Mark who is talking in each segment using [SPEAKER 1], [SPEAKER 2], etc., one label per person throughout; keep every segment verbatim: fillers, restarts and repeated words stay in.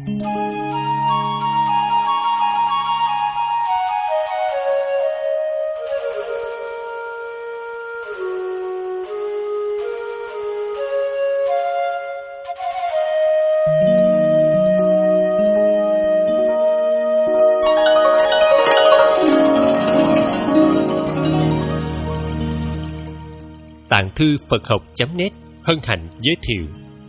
[SPEAKER 1] Tạng thư Phật học chấm net hân hạnh giới thiệu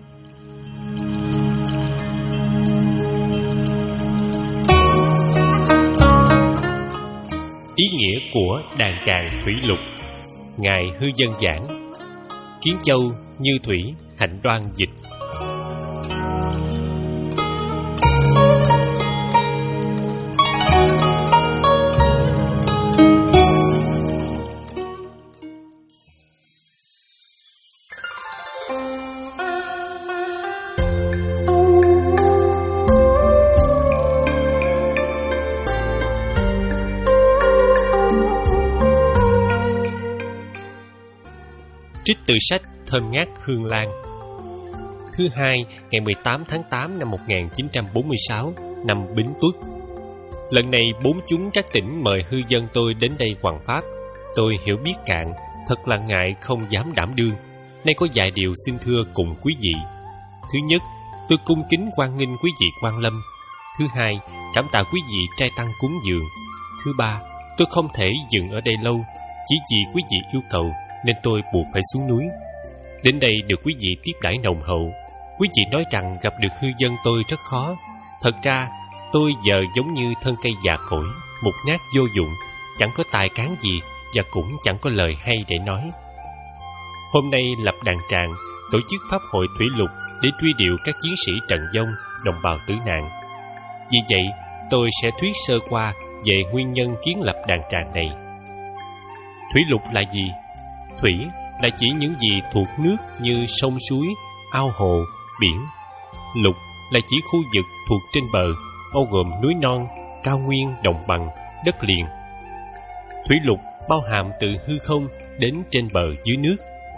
[SPEAKER 1] ý nghĩa của đàn tràng thủy lục. Ngài Hư Dân giảng, Kiến Châu Như Thủy Hạnh Đoan dịch. Trích từ sách Thơm Ngát Hương Lan. Thứ hai, ngày mười tám tháng tám năm một nghìn chín trăm bốn mươi sáu, năm Bính Tuất. Lần này bốn chúng trắc tỉnh mời Hư Dân tôi đến đây hoằng pháp. Tôi hiểu biết cạn, thật là ngại không dám đảm đương. Nay có vài điều xin thưa cùng quý vị. Thứ nhất, tôi cung kính hoan nghênh quý vị quan lâm. Thứ hai, cảm tạ quý vị trai tăng cúng dường. Thứ ba, tôi không thể dừng ở đây lâu, chỉ vì quý vị yêu cầu nên tôi buộc phải xuống núi. Đến đây được quý vị tiếp đãi nồng hậu. Quý vị nói rằng gặp được Hư Dân tôi rất khó. Thật ra tôi giờ giống như thân cây già cỗi, mục nát vô dụng, chẳng có tài cán gì và cũng chẳng có lời hay để nói. Hôm nay lập đàn tràng, tổ chức pháp hội thủy lục để truy điệu các chiến sĩ Trần Vong, đồng bào tử nạn. Vì vậy, tôi sẽ thuyết sơ qua về nguyên nhân kiến lập đàn tràng này. Thủy lục là gì? Thủy là chỉ những gì thuộc nước như sông suối, ao hồ, biển. Lục là chỉ khu vực thuộc trên bờ, bao gồm núi non, cao nguyên, đồng bằng, đất liền. Thủy lục bao hàm từ hư không đến trên bờ dưới nước.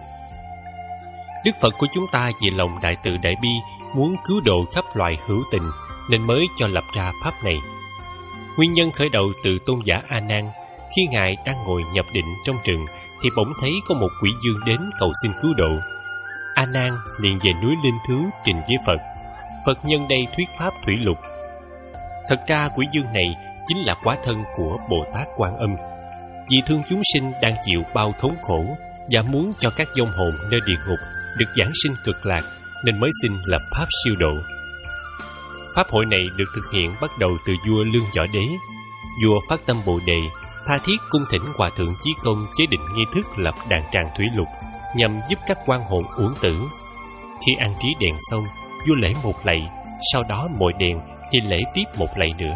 [SPEAKER 1] Đức Phật của chúng ta vì lòng đại từ đại bi muốn cứu độ khắp loài hữu tình nên mới cho lập ra pháp này. Nguyên nhân khởi đầu từ tôn giả A Nan. Khi ngài đang ngồi nhập định trong rừng thì bỗng thấy có một quỷ dương đến cầu xin cứu độ. A Nan liền về núi Linh Thứu trình với Phật. Phật nhân đây thuyết pháp thủy lục. Thật ra quỷ dương này chính là quả thân của Bồ Tát Quan Âm. Vì thương chúng sinh đang chịu bao thống khổ và muốn cho các vong hồn nơi địa ngục được giảng sinh cực lạc nên mới xin lập pháp siêu độ. Pháp hội này được thực hiện bắt đầu từ vua Lương Võ Đế. Vua phát tâm Bồ Đề, tha thiết cung thỉnh Hòa Thượng Chí Công chế định nghi thức lập đàn tràng thủy lục nhằm giúp các oan hồn uổng tử. Khi an trí đèn xong, vua lễ một lạy, sau đó mỗi đèn thì lễ tiếp một lạy nữa.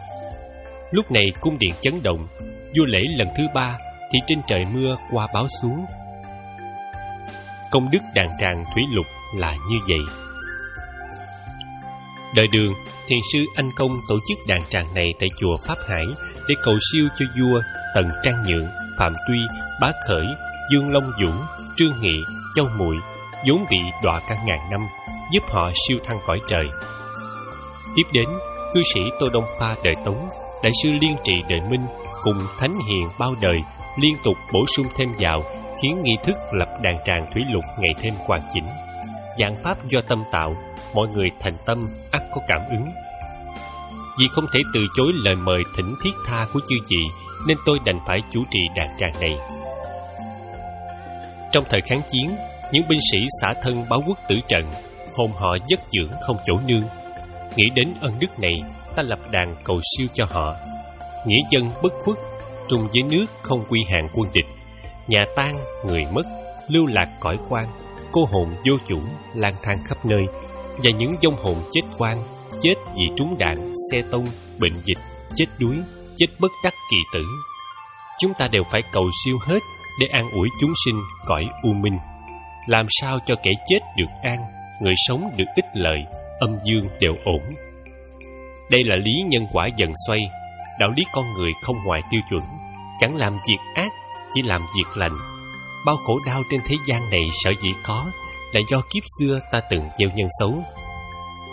[SPEAKER 1] Lúc này cung điện chấn động. Vua lễ lần thứ ba thì trên trời mưa qua báo xuống. Công đức đàn tràng thủy lục là như vậy. Đời Đường, thiền sư Anh Công tổ chức đàn tràng này tại chùa Pháp Hải để cầu siêu cho vua Tần Trang Nhượng, Phạm Tuy, Bá Khởi, Dương Long Vũ, Trương Nghị, Châu Muội vốn bị đọa cả ngàn năm, giúp họ siêu thăng cõi trời. Tiếp đến, cư sĩ Tô Đông Pha đời Tống, đại sư Liên Trị đời Minh cùng thánh hiền bao đời liên tục bổ sung thêm vào, khiến nghi thức lập đàn tràng thủy lục ngày thêm hoàn chỉnh. Giảng pháp do tâm tạo, mọi người thành tâm ắt có cảm ứng. Vì không thể từ chối lời mời thỉnh thiết tha của chư vị nên tôi đành phải chủ trì đàn tràng này. Trong thời kháng chiến, những binh sĩ xả thân báo quốc tử trận, hồn họ giấc dưỡng không chỗ nương. Nghĩ đến ân đức này, ta lập đàn cầu siêu cho họ. Nghĩa dân bất khuất, trùng với nước không quy hạn quân địch. Nhà tan, người mất, lưu lạc cõi quan, cô hồn vô chủ, lang thang khắp nơi. Và những vong hồn chết oan, chết vì trúng đạn, xe tông, bệnh dịch, chết đuối, chết bất đắc kỳ tử. Chúng ta đều phải cầu siêu hết để an ủi chúng sinh cõi u minh. Làm sao cho kẻ chết được an, người sống được ích lợi, âm dương đều ổn. Đây là lý nhân quả dần xoay. Đạo lý con người không ngoài tiêu chuẩn, chẳng làm việc ác, chỉ làm việc lành. Bao khổ đau trên thế gian này sở dĩ có là do kiếp xưa ta từng gieo nhân xấu.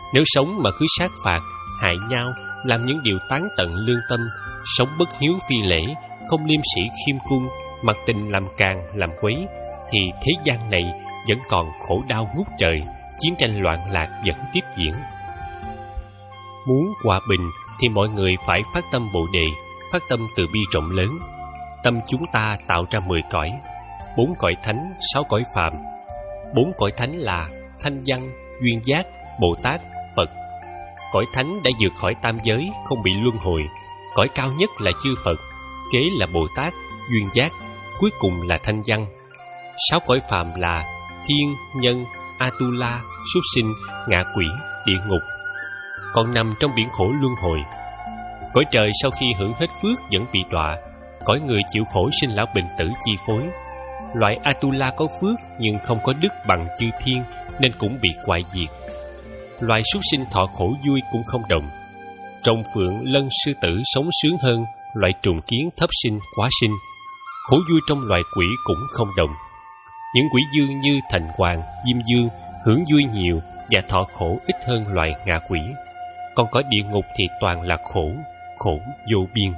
[SPEAKER 1] Nếu sống mà cứ sát phạt, hại nhau, làm những điều tán tận lương tâm, sống bất hiếu phi lễ, không liêm sĩ khiêm cung, mặc tình làm càng làm quấy, thì thế gian này vẫn còn khổ đau ngút trời, chiến tranh loạn lạc vẫn tiếp diễn. Muốn hòa bình thì mọi người phải phát tâm Bồ Đề, phát tâm từ bi rộng lớn. Tâm chúng ta tạo ra mười cõi, bốn cõi thánh, sáu cõi phàm. Bốn cõi thánh là Thanh Văn, Duyên Giác, Bồ Tát, Phật. Cõi thánh đã vượt khỏi tam giới, không bị luân hồi. Cõi cao nhất là chư Phật, kế là Bồ Tát, Duyên Giác, cuối cùng là Thanh Văn. Sáu cõi phàm là Thiên, Nhân, Atula, Súc Sinh, Ngạ Quỷ, Địa Ngục, còn nằm trong biển khổ luân hồi. Cõi trời sau khi hưởng hết phước vẫn bị đọa. Cõi người chịu khổ sinh lão bệnh tử chi phối. Loại Atula có phước nhưng không có đức bằng chư thiên nên cũng bị hoại diệt. Loài súc sinh thọ khổ vui cũng không đồng. Rồng phượng, lân, sư tử sống sướng hơn loại trùng kiến, thấp sinh, quá sinh. Khổ vui trong loài quỷ cũng không đồng. Những quỷ dương như Thành Hoàng, Diêm Dương hưởng vui nhiều và thọ khổ ít hơn loài ngạ quỷ. Còn cõi địa ngục thì toàn là khổ, khổ vô biên.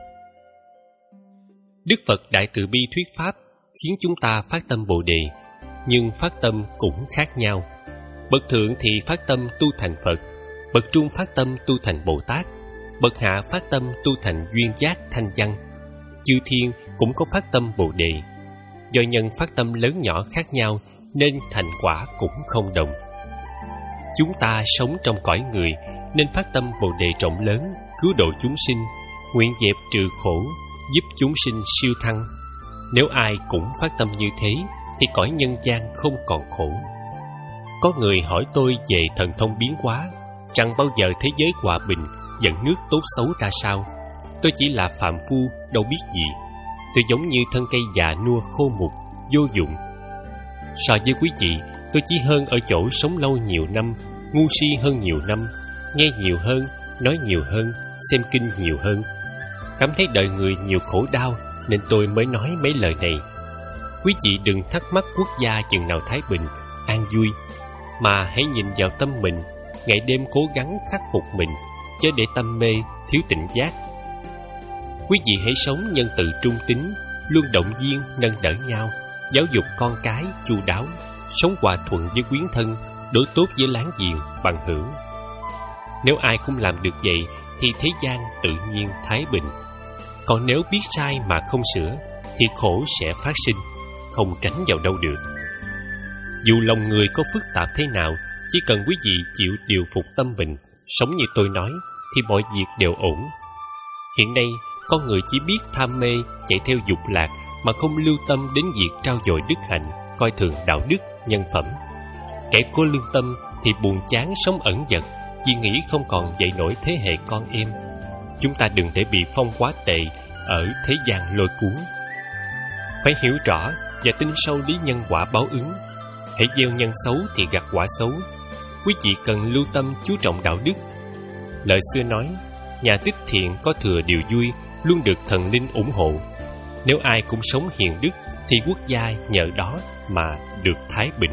[SPEAKER 1] Đức Phật Đại Từ Bi thuyết pháp khiến chúng ta phát tâm Bồ Đề, nhưng phát tâm cũng khác nhau. Bậc thượng thì phát tâm tu thành Phật, bậc trung phát tâm tu thành Bồ Tát, bậc hạ phát tâm tu thành Duyên Giác, Thanh Văn. Chư thiên cũng có phát tâm Bồ Đề. Do nhân phát tâm lớn nhỏ khác nhau nên thành quả cũng không đồng. Chúng ta sống trong cõi người nên phát tâm Bồ Đề rộng lớn, cứu độ chúng sinh, nguyện dẹp trừ khổ, giúp chúng sinh siêu thăng. Nếu ai cũng phát tâm như thế thì cõi nhân gian không còn khổ. Có người hỏi tôi về thần thông biến hóa, rằng bao giờ thế giới hòa bình, dẫn nước tốt xấu ra sao. Tôi chỉ là phàm phu, đâu biết gì. Tôi giống như thân cây già nua khô mục, vô dụng. So với quý vị, tôi chỉ hơn ở chỗ sống lâu nhiều năm, ngu si hơn nhiều năm, nghe nhiều hơn, nói nhiều hơn, xem kinh nhiều hơn. Cảm thấy đời người nhiều khổ đau nên tôi mới nói mấy lời này. Quý vị đừng thắc mắc quốc gia chừng nào thái bình, an vui, mà hãy nhìn vào tâm mình, ngày đêm cố gắng khắc phục mình, chớ để tâm mê, thiếu tỉnh giác. Quý vị hãy sống nhân từ trung tín, luôn động viên nâng đỡ nhau, giáo dục con cái chu đáo, sống hòa thuận với quyến thân, đối tốt với láng giềng, bằng hữu. Nếu ai cũng làm được vậy thì thế gian tự nhiên thái bình. Còn nếu biết sai mà không sửa thì khổ sẽ phát sinh, không tránh vào đâu được. Dù lòng người có phức tạp thế nào, chỉ cần quý vị chịu điều phục tâm mình, sống như tôi nói, thì mọi việc đều ổn. Hiện nay, con người chỉ biết tham mê, chạy theo dục lạc mà không lưu tâm đến việc trau dồi đức hạnh, coi thường đạo đức, nhân phẩm. Kẻ có lương tâm thì buồn chán sống ẩn dật, chỉ nghĩ không còn dạy nổi thế hệ con em. Chúng ta đừng để bị phong quá tệ ở thế gian lôi cuốn. Phải hiểu rõ và tin sâu lý nhân quả báo ứng. Hãy gieo nhân xấu thì gặt quả xấu. Quý vị cần lưu tâm chú trọng đạo đức. Lời xưa nói, nhà tích thiện có thừa điều vui, luôn được thần linh ủng hộ. Nếu ai cũng sống hiền đức thì quốc gia nhờ đó mà được thái bình.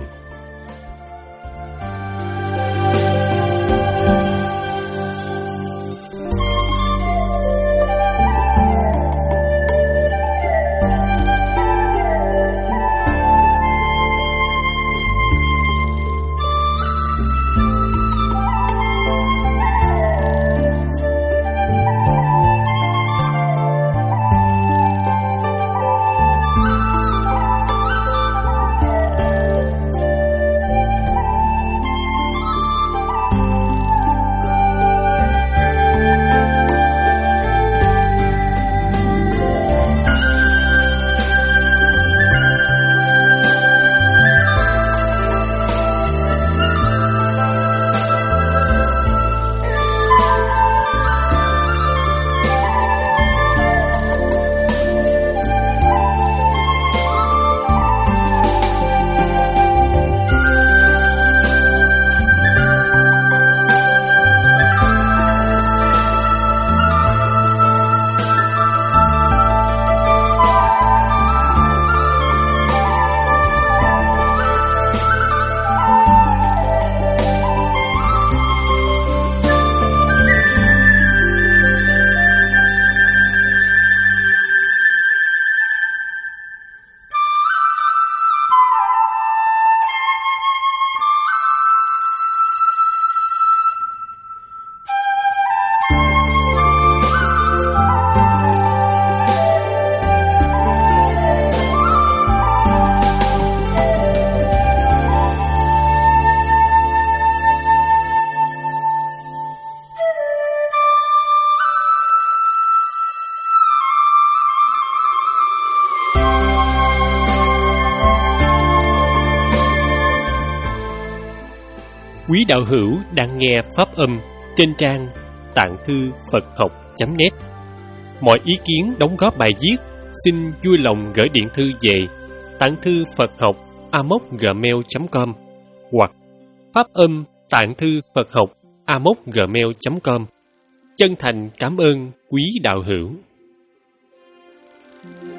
[SPEAKER 1] đạo hữu đang nghe pháp âm trên trang tạng thư Phật học chấm net. Mọi ý kiến đóng góp bài viết xin vui lòng gửi điện thư về tạng thư Phật học a m o c gmail chấm com hoặc pháp âm tạng thư Phật học a m o c gmail chấm com. Chân thành cảm ơn quý đạo hữu.